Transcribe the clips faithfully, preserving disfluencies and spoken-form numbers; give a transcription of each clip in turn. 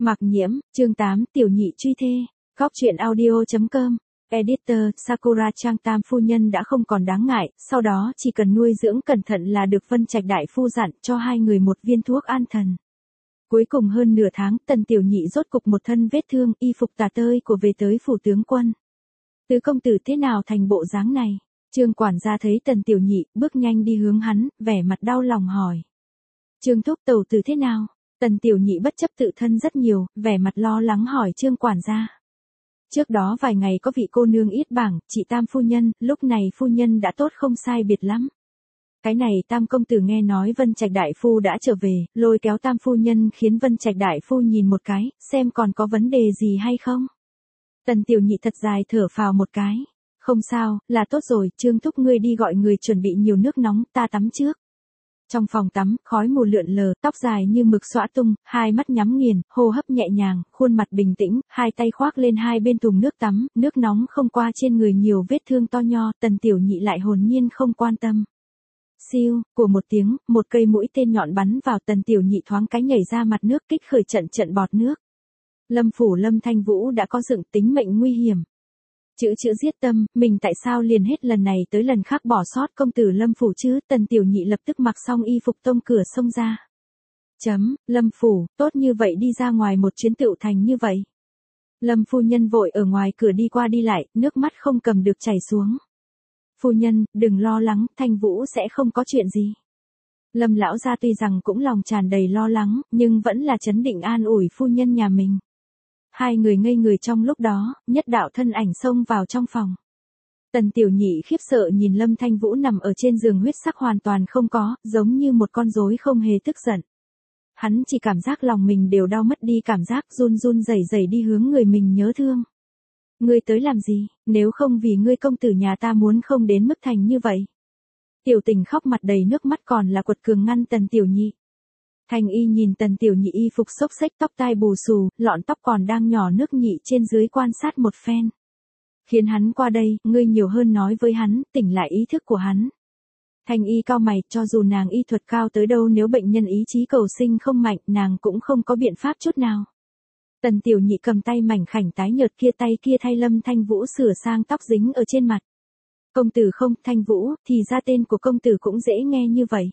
Mạc Nhiễm, chương tám, tiểu nhị truy thê. Góc truyện audio chấm com. Editor, Sakura Trang Tam phu nhân đã không còn đáng ngại, sau đó chỉ cần nuôi dưỡng cẩn thận là được. Vân Trạch đại phu dặn cho hai người một viên thuốc an thần. Cuối cùng hơn nửa tháng, Tần tiểu nhị rốt cục một thân vết thương, y phục tả tơi của về tới phủ tướng quân. Tứ công tử thế nào thành bộ dáng này? Trương quản gia thấy Tần tiểu nhị, bước nhanh đi hướng hắn, vẻ mặt đau lòng hỏi. Trương thúc tẩu tử thế nào? Tần tiểu nhị bất chấp tự thân rất nhiều, vẻ mặt lo lắng hỏi Trương quản gia. Trước đó vài ngày có vị cô nương ít bảng, chị Tam phu nhân, lúc này phu nhân đã tốt không sai biệt lắm. Cái này Tam công tử nghe nói Vân Trạch đại phu đã trở về, lôi kéo Tam phu nhân khiến Vân Trạch đại phu nhìn một cái, xem còn có vấn đề gì hay không. Tần tiểu nhị thật dài thở phào một cái. Không sao, là tốt rồi, Trương thúc ngươi đi gọi người chuẩn bị nhiều nước nóng, ta tắm trước. Trong phòng tắm, khói mù lượn lờ, tóc dài như mực xõa tung, hai mắt nhắm nghiền, hô hấp nhẹ nhàng, khuôn mặt bình tĩnh, hai tay khoác lên hai bên thùng nước tắm, nước nóng không qua trên người nhiều vết thương to nho, Tần tiểu nhị lại hồn nhiên không quan tâm. Siêu, của một tiếng, một cây mũi tên nhọn bắn vào, Tần tiểu nhị thoáng cái nhảy ra mặt nước, kích khởi trận trận bọt nước. Lâm phủ Lâm Thanh Vũ đã có dựng tính mệnh nguy hiểm. Chữ chữ giết tâm, mình tại sao liền hết lần này tới lần khác bỏ sót công tử Lâm phủ chứ? Tần tiểu nhị lập tức mặc xong y phục tông cửa xông ra. Chấm, Lâm phủ, tốt như vậy đi ra ngoài một chuyến tựu thành như vậy. Lâm phu nhân vội ở ngoài cửa đi qua đi lại, nước mắt không cầm được chảy xuống. Phu nhân, đừng lo lắng, Thanh Vũ sẽ không có chuyện gì. Lâm lão gia tuy rằng cũng lòng tràn đầy lo lắng, nhưng vẫn là trấn định an ủi phu nhân nhà mình. Hai người ngây người trong lúc đó, nhất đạo thân ảnh xông vào trong phòng. Tần tiểu nhị khiếp sợ nhìn Lâm Thanh Vũ nằm ở trên giường, huyết sắc hoàn toàn không có, giống như một con rối không hề tức giận. Hắn chỉ cảm giác lòng mình đều đau mất đi cảm giác, run run rẩy rẩy đi hướng người mình nhớ thương. Ngươi tới làm gì, nếu không vì ngươi công tử nhà ta muốn không đến mức thành như vậy. Tiểu tình khóc mặt đầy nước mắt còn là quật cường ngăn Tần tiểu nhị. Thanh y nhìn Tần tiểu nhị y phục xốc xếch, tóc tai bù xù, lọn tóc còn đang nhỏ nước nhị trên dưới quan sát một phen. Khiến hắn qua đây, ngươi nhiều hơn nói với hắn, tỉnh lại ý thức của hắn. Thanh y cao mày, cho dù nàng y thuật cao tới đâu nếu bệnh nhân ý chí cầu sinh không mạnh, nàng cũng không có biện pháp chút nào. Tần tiểu nhị cầm tay mảnh khảnh tái nhợt kia, tay kia thay Lâm Thanh Vũ sửa sang tóc dính ở trên mặt. Công tử không, Thanh Vũ, thì ra tên của công tử cũng dễ nghe như vậy.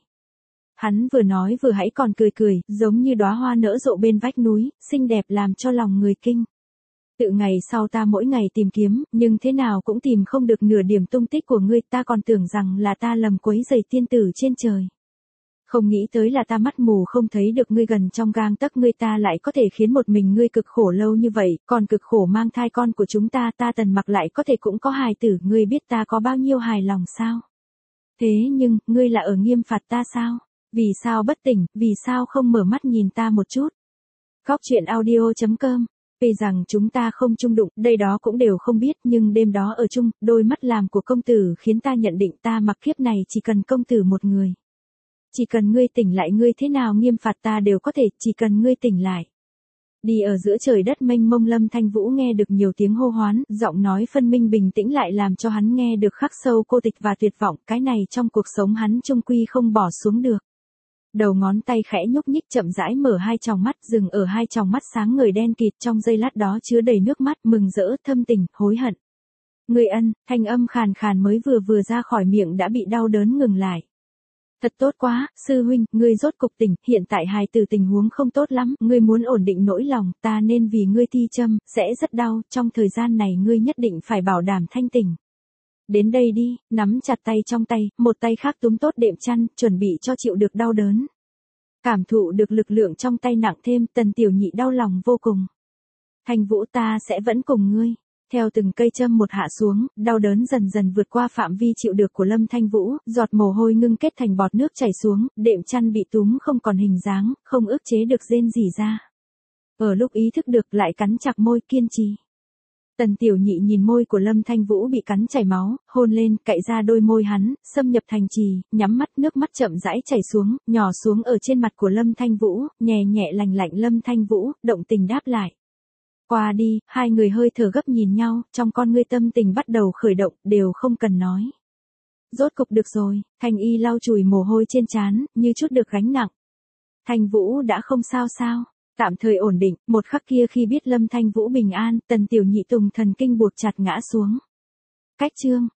Hắn vừa nói vừa hãy còn cười cười, giống như đóa hoa nở rộ bên vách núi, xinh đẹp làm cho lòng người kinh. Tự ngày sau ta mỗi ngày tìm kiếm, nhưng thế nào cũng tìm không được nửa điểm tung tích của ngươi, ta còn tưởng rằng là ta lầm quấy rầy tiên tử trên trời. Không nghĩ tới là ta mắt mù không thấy được ngươi gần trong gang tấc, ngươi ta lại có thể khiến một mình ngươi cực khổ lâu như vậy, còn cực khổ mang thai con của chúng ta, ta Tần Mặc lại có thể cũng có hài tử, ngươi biết ta có bao nhiêu hài lòng sao? Thế nhưng, ngươi là ở nghiêm phạt ta sao? Vì sao bất tỉnh, vì sao không mở mắt nhìn ta một chút? Góc truyện audio chấm com. Vì rằng chúng ta không chung đụng, đây đó cũng đều không biết, nhưng đêm đó ở chung, đôi mắt làm của công tử khiến ta nhận định ta mặc kiếp này chỉ cần công tử một người. Chỉ cần ngươi tỉnh lại, ngươi thế nào nghiêm phạt ta đều có thể, chỉ cần ngươi tỉnh lại. Đi ở giữa trời đất mênh mông, Lâm Thanh Vũ nghe được nhiều tiếng hô hoán, giọng nói phân minh bình tĩnh lại làm cho hắn nghe được khắc sâu cô tịch và tuyệt vọng, cái này trong cuộc sống hắn chung quy không bỏ xuống được. Đầu ngón tay khẽ nhúc nhích chậm rãi mở hai tròng mắt, dừng ở hai tròng mắt sáng ngời đen kịt, trong giây lát đó chứa đầy nước mắt, mừng rỡ, thâm tình, hối hận. Ngươi ân, thanh âm khàn khàn mới vừa vừa ra khỏi miệng đã bị đau đớn ngừng lại. Thật tốt quá, sư huynh, ngươi rốt cục tỉnh, hiện tại hài tử tình huống không tốt lắm, ngươi muốn ổn định nỗi lòng, ta nên vì ngươi thi châm, sẽ rất đau, trong thời gian này ngươi nhất định phải bảo đảm thanh tỉnh. Đến đây đi, nắm chặt tay trong tay, một tay khác túm tốt đệm chăn, chuẩn bị cho chịu được đau đớn. Cảm thụ được lực lượng trong tay nặng thêm, Tần tiểu nhị đau lòng vô cùng. Thanh Vũ, ta sẽ vẫn cùng ngươi. Theo từng cây châm một hạ xuống, đau đớn dần dần vượt qua phạm vi chịu được của Lâm Thanh Vũ, giọt mồ hôi ngưng kết thành bọt nước chảy xuống, đệm chăn bị túm không còn hình dáng, không ức chế được rên rỉ ra. Ở lúc ý thức được lại cắn chặt môi, kiên trì. Tần tiểu nhị nhìn môi của Lâm Thanh Vũ bị cắn chảy máu, hôn lên, cạy ra đôi môi hắn, xâm nhập thành trì, nhắm mắt, nước mắt chậm rãi chảy xuống, nhỏ xuống ở trên mặt của Lâm Thanh Vũ, nhẹ nhẹ lành lạnh. Lâm Thanh Vũ, động tình đáp lại. Qua đi, hai người hơi thở gấp nhìn nhau, trong con ngươi tâm tình bắt đầu khởi động, đều không cần nói. Rốt cục được rồi, Thanh y lau chùi mồ hôi trên trán, như chút được gánh nặng. Thanh Vũ đã không sao sao. tạm thời ổn định, một khắc kia khi biết Lâm Thanh Vũ bình an, Tần Tiểu Nhị Tùng thần kinh buộc chặt ngã xuống. Cách chương